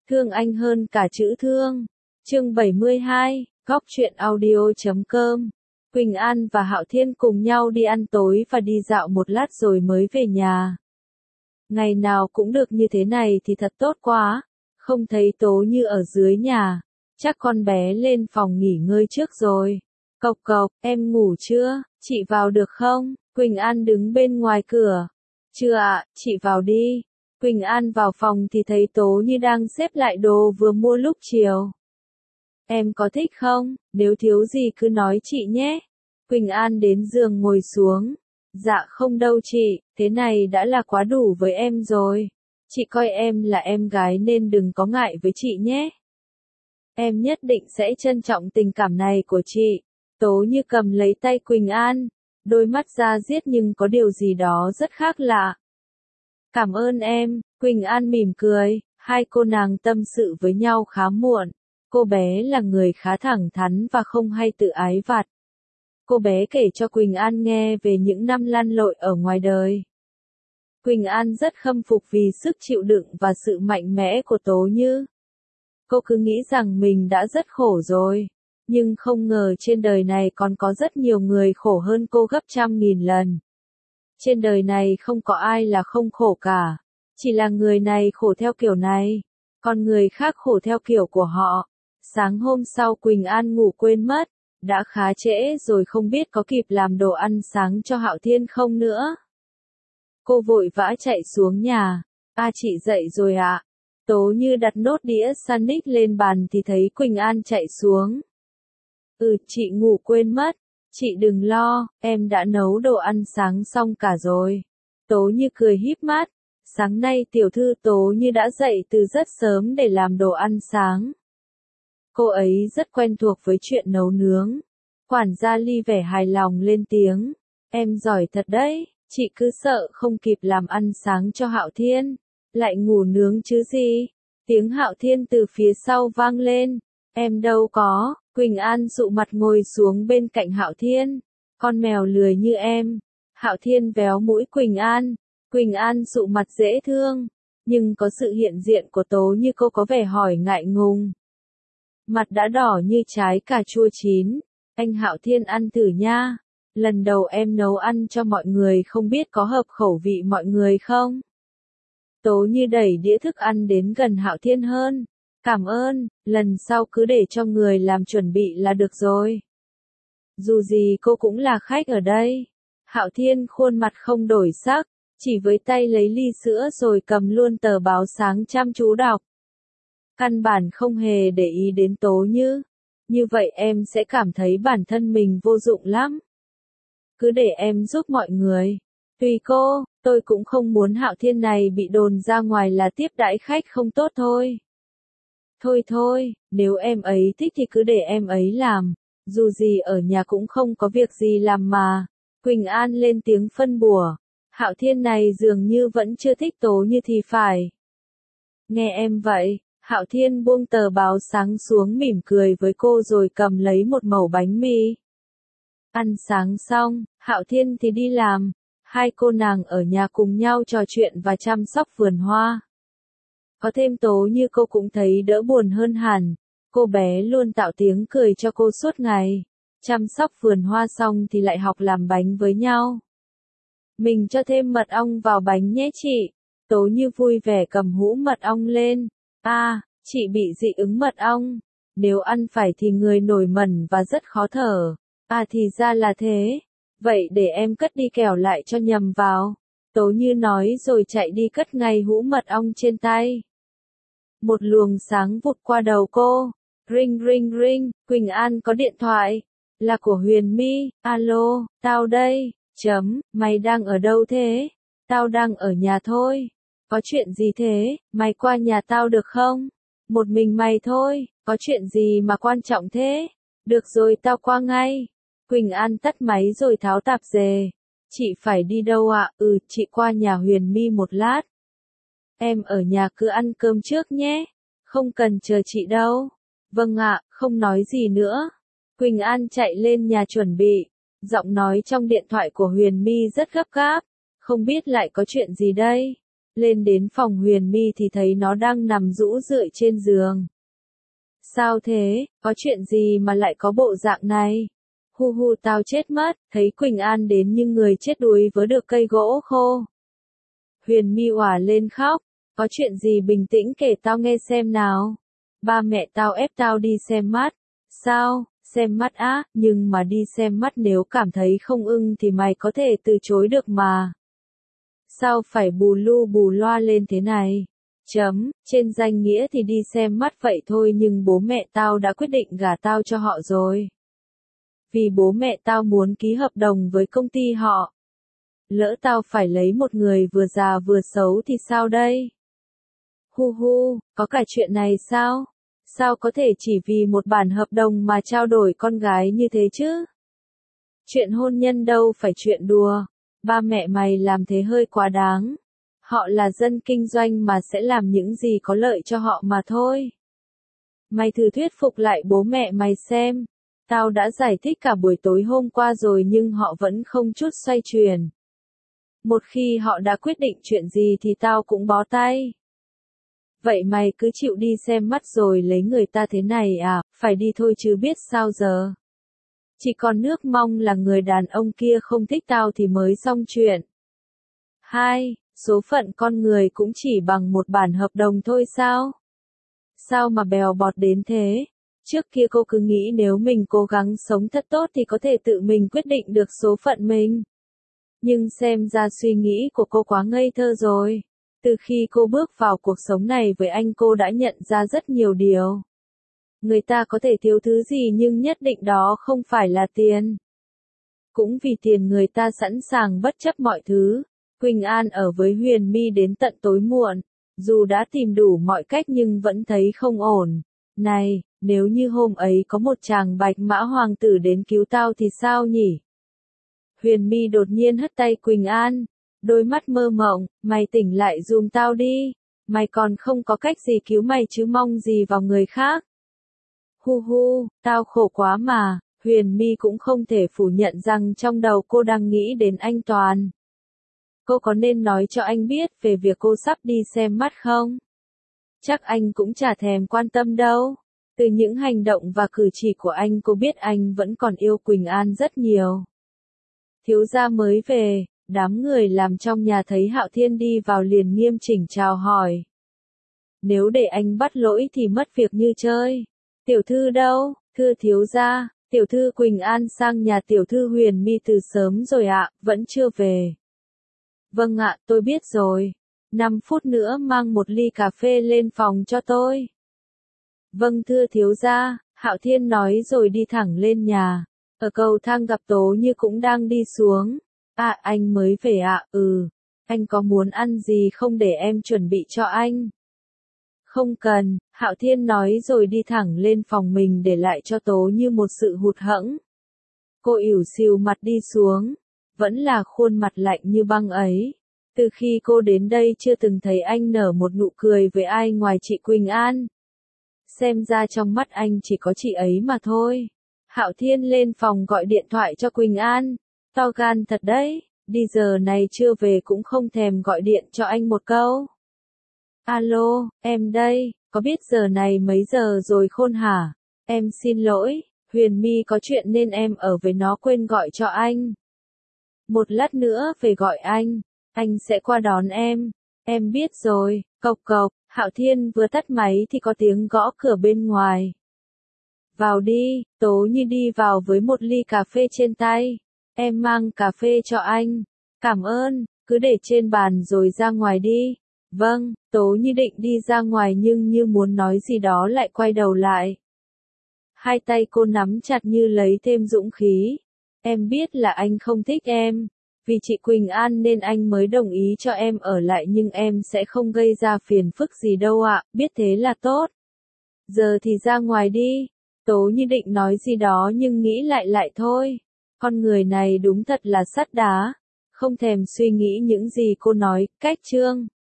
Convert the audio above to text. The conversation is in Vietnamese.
Thương anh hơn cả chữ thương. Chương 72, Góc truyện audio.com. Quỳnh An và Hạo Thiên cùng nhau đi ăn tối và đi dạo một lát rồi mới về nhà. Ngày nào cũng được như thế này thì thật tốt quá, không thấy Tố Như ở dưới nhà, chắc con bé lên phòng nghỉ ngơi trước rồi. Cộc cộc, em ngủ chưa, chị vào được không? Quỳnh An đứng bên ngoài cửa. Chưa ạ, chị vào đi. Quỳnh An vào phòng thì thấy Tố Như đang xếp lại đồ vừa mua lúc chiều. Em có thích không? Nếu thiếu gì cứ nói chị nhé. Quỳnh An đến giường ngồi xuống. Dạ không đâu chị, thế này đã là quá đủ với em rồi. Chị coi em là em gái nên đừng có ngại với chị nhé. Em nhất định sẽ trân trọng tình cảm này của chị. Tố Như cầm lấy tay Quỳnh An, đôi mắt ra diết nhưng có điều gì đó rất khác lạ. Cảm ơn em, Quỳnh An mỉm cười, hai cô nàng tâm sự với nhau khá muộn. Cô bé là người khá thẳng thắn và không hay tự ái vặt. Cô bé kể cho Quỳnh An nghe về những năm lăn lội ở ngoài đời. Quỳnh An rất khâm phục vì sức chịu đựng và sự mạnh mẽ của Tố Như. Cô cứ nghĩ rằng mình đã rất khổ rồi, nhưng không ngờ trên đời này còn có rất nhiều người khổ hơn cô gấp 100.000 lần. Trên đời này không có ai là không khổ cả, chỉ là người này khổ theo kiểu này, còn người khác khổ theo kiểu của họ. Sáng hôm sau Quỳnh An ngủ quên mất, đã khá trễ rồi không biết có kịp làm đồ ăn sáng cho Hạo Thiên không nữa. Cô vội vã chạy xuống nhà. Chị dậy rồi ạ. Tố Như đặt nốt đĩa sandwich lên bàn thì thấy Quỳnh An chạy xuống. Chị ngủ quên mất. Chị đừng lo, em đã nấu đồ ăn sáng xong cả rồi. Tố Như cười híp mắt. Sáng nay tiểu thư Tố Như đã dậy từ rất sớm để làm đồ ăn sáng. Cô ấy rất quen thuộc với chuyện nấu nướng. Quản gia Ly vẻ hài lòng lên tiếng. Em giỏi thật đấy, chị cứ sợ không kịp làm ăn sáng cho Hạo Thiên. Lại ngủ nướng chứ gì? Tiếng Hạo Thiên từ phía sau vang lên. Em đâu có. Quỳnh An dụ mặt ngồi xuống bên cạnh Hạo Thiên. Con mèo lười như em. Hạo Thiên véo mũi Quỳnh An. Quỳnh An dụ mặt dễ thương. Nhưng có sự hiện diện của Tố Như cô có vẻ hỏi ngại ngùng. Mặt đã đỏ như trái cà chua chín. Anh Hạo Thiên ăn thử nha. Lần đầu em nấu ăn cho mọi người không biết có hợp khẩu vị mọi người không? Tố Như đẩy đĩa thức ăn đến gần Hạo Thiên hơn. Cảm ơn, lần sau cứ để cho người làm chuẩn bị là được rồi. Dù gì cô cũng là khách ở đây. Hạo Thiên khuôn mặt không đổi sắc, chỉ với tay lấy ly sữa rồi cầm luôn tờ báo sáng chăm chú đọc. Căn bản không hề để ý đến Tố Như. Như vậy em sẽ cảm thấy bản thân mình vô dụng lắm. Cứ để em giúp mọi người. Tùy cô, tôi cũng không muốn Hạo Thiên này bị đồn ra ngoài là tiếp đãi khách không tốt thôi. Thôi, nếu em ấy thích thì cứ để em ấy làm. Dù gì ở nhà cũng không có việc gì làm mà. Quỳnh An lên tiếng phân bủa. Hạo Thiên này dường như vẫn chưa thích Tố Như thì phải. Nghe em vậy. Hạo Thiên buông tờ báo sáng xuống mỉm cười với cô rồi cầm lấy một mẩu bánh mì. Ăn sáng xong, Hạo Thiên thì đi làm. Hai cô nàng ở nhà cùng nhau trò chuyện và chăm sóc vườn hoa. Có thêm Tố Như cô cũng thấy đỡ buồn hơn hẳn. Cô bé luôn tạo tiếng cười cho cô suốt ngày. Chăm sóc vườn hoa xong thì lại học làm bánh với nhau. Mình cho thêm mật ong vào bánh nhé chị. Tố Như vui vẻ cầm hũ mật ong lên. Chị bị dị ứng mật ong. Nếu ăn phải thì người nổi mẩn và rất khó thở. Thì ra là thế. Vậy để em cất đi kẻo lại cho nhầm vào. Tố Như nói rồi chạy đi cất ngay hũ mật ong trên tay. Một luồng sáng vụt qua đầu cô. Ring ring ring, Quỳnh An có điện thoại. Là của Huyền My. Alo, tao đây. Mày đang ở đâu thế? Tao đang ở nhà thôi. Có chuyện gì thế? Mày qua nhà tao được không? Một mình mày thôi, có chuyện gì mà quan trọng thế? Được rồi tao qua ngay. Quỳnh An tắt máy rồi tháo tạp dề. Chị phải đi đâu ạ? Chị qua nhà Huyền My một lát. Em ở nhà cứ ăn cơm trước nhé. Không cần chờ chị đâu. Vâng ạ, không nói gì nữa. Quỳnh An chạy lên nhà chuẩn bị. Giọng nói trong điện thoại của Huyền My rất gấp gáp. Không biết lại có chuyện gì đây? Lên đến phòng Huyền My thì thấy nó đang nằm rũ rượi trên giường. Sao thế, có chuyện gì mà lại có bộ dạng này? Hu hu tao chết mất, thấy Quỳnh An đến như người chết đuối vớ được cây gỗ khô. Huyền My òa lên khóc, có chuyện gì bình tĩnh kể tao nghe xem nào. Ba mẹ tao ép tao đi xem mắt. Sao, xem mắt á, nhưng mà đi xem mắt nếu cảm thấy không ưng thì mày có thể từ chối được mà. Sao phải bù lu bù loa lên thế này? Trên danh nghĩa thì đi xem mắt vậy thôi nhưng bố mẹ tao đã quyết định gả tao cho họ rồi. Vì bố mẹ tao muốn ký hợp đồng với công ty họ. Lỡ tao phải lấy một người vừa già vừa xấu thì sao đây? Hu hu, có cả chuyện này sao? Sao có thể chỉ vì một bản hợp đồng mà trao đổi con gái như thế chứ? Chuyện hôn nhân đâu phải chuyện đùa. Ba mẹ mày làm thế hơi quá đáng. Họ là dân kinh doanh mà sẽ làm những gì có lợi cho họ mà thôi. Mày thử thuyết phục lại bố mẹ mày xem. Tao đã giải thích cả buổi tối hôm qua rồi nhưng họ vẫn không chút xoay chuyển. Một khi họ đã quyết định chuyện gì thì tao cũng bó tay. Vậy mày cứ chịu đi xem mắt rồi lấy người ta thế này à, phải đi thôi chứ biết sao giờ. Chỉ còn nước mong là người đàn ông kia không thích tao thì mới xong chuyện. 2. Số phận con người cũng chỉ bằng một bản hợp đồng thôi sao? Sao mà bèo bọt đến thế? Trước kia cô cứ nghĩ nếu mình cố gắng sống thật tốt thì có thể tự mình quyết định được số phận mình. Nhưng xem ra suy nghĩ của cô quá ngây thơ rồi. Từ khi cô bước vào cuộc sống này với anh cô đã nhận ra rất nhiều điều. Người ta có thể thiếu thứ gì nhưng nhất định đó không phải là tiền. Cũng vì tiền người ta sẵn sàng bất chấp mọi thứ. Quỳnh An ở với Huyền My đến tận tối muộn. Dù đã tìm đủ mọi cách nhưng vẫn thấy không ổn. Này, nếu như hôm ấy có một chàng bạch mã hoàng tử đến cứu tao thì sao nhỉ? Huyền My đột nhiên hất tay Quỳnh An. Đôi mắt mơ mộng, mày tỉnh lại giùm tao đi. Mày còn không có cách gì cứu mày chứ mong gì vào người khác. Hu hu, tao khổ quá mà. Huyền My cũng không thể phủ nhận rằng trong đầu cô đang nghĩ đến anh Toàn. Cô có nên nói cho anh biết về việc cô sắp đi xem mắt không? Chắc anh cũng chả thèm quan tâm đâu. Từ những hành động và cử chỉ của anh cô biết anh vẫn còn yêu Quỳnh An rất nhiều. Thiếu gia mới về, đám người làm trong nhà thấy Hạo Thiên đi vào liền nghiêm chỉnh chào hỏi. Nếu để anh bắt lỗi thì mất việc như chơi. Tiểu thư đâu? Thưa thiếu gia, tiểu thư Quỳnh An sang nhà tiểu thư Huyền My từ sớm rồi ạ, vẫn chưa về. Vâng ạ, tôi biết rồi. 5 phút nữa mang một ly cà phê lên phòng cho tôi. Vâng thưa thiếu gia, Hạo Thiên nói rồi đi thẳng lên nhà. Ở cầu thang gặp Tố Như cũng đang đi xuống. À anh mới về ạ, Anh có muốn ăn gì không để em chuẩn bị cho anh? Không cần, Hạo Thiên nói rồi đi thẳng lên phòng mình để lại cho Tố Như một sự hụt hẫng. Cô ỉu xìu mặt đi xuống. Vẫn là khuôn mặt lạnh như băng ấy. Từ khi cô đến đây chưa từng thấy anh nở một nụ cười với ai ngoài chị Quỳnh An. Xem ra trong mắt anh chỉ có chị ấy mà thôi. Hạo Thiên lên phòng gọi điện thoại cho Quỳnh An. To gan thật đấy, đi giờ này chưa về cũng không thèm gọi điện cho anh một câu. Alo, em đây, có biết giờ này mấy giờ rồi khôn hả? Em xin lỗi, Huyền My có chuyện nên em ở với nó quên gọi cho anh. Một lát nữa về gọi anh sẽ qua đón em. Em biết rồi, cộc cộc, Hạo Thiên vừa tắt máy thì có tiếng gõ cửa bên ngoài. Vào đi, Tố Như đi vào với một ly cà phê trên tay. Em mang cà phê cho anh. Cảm ơn, cứ để trên bàn rồi ra ngoài đi. Vâng, Tố Như định đi ra ngoài nhưng như muốn nói gì đó lại quay đầu lại. Hai tay cô nắm chặt như lấy thêm dũng khí. Em biết là anh không thích em. Vì chị Quỳnh An nên anh mới đồng ý cho em ở lại nhưng em sẽ không gây ra phiền phức gì đâu ạ, biết thế là tốt. Giờ thì ra ngoài đi. Tố Như định nói gì đó nhưng nghĩ lại thôi. Con người này đúng thật là sắt đá. Không thèm suy nghĩ những gì cô nói, cách chương.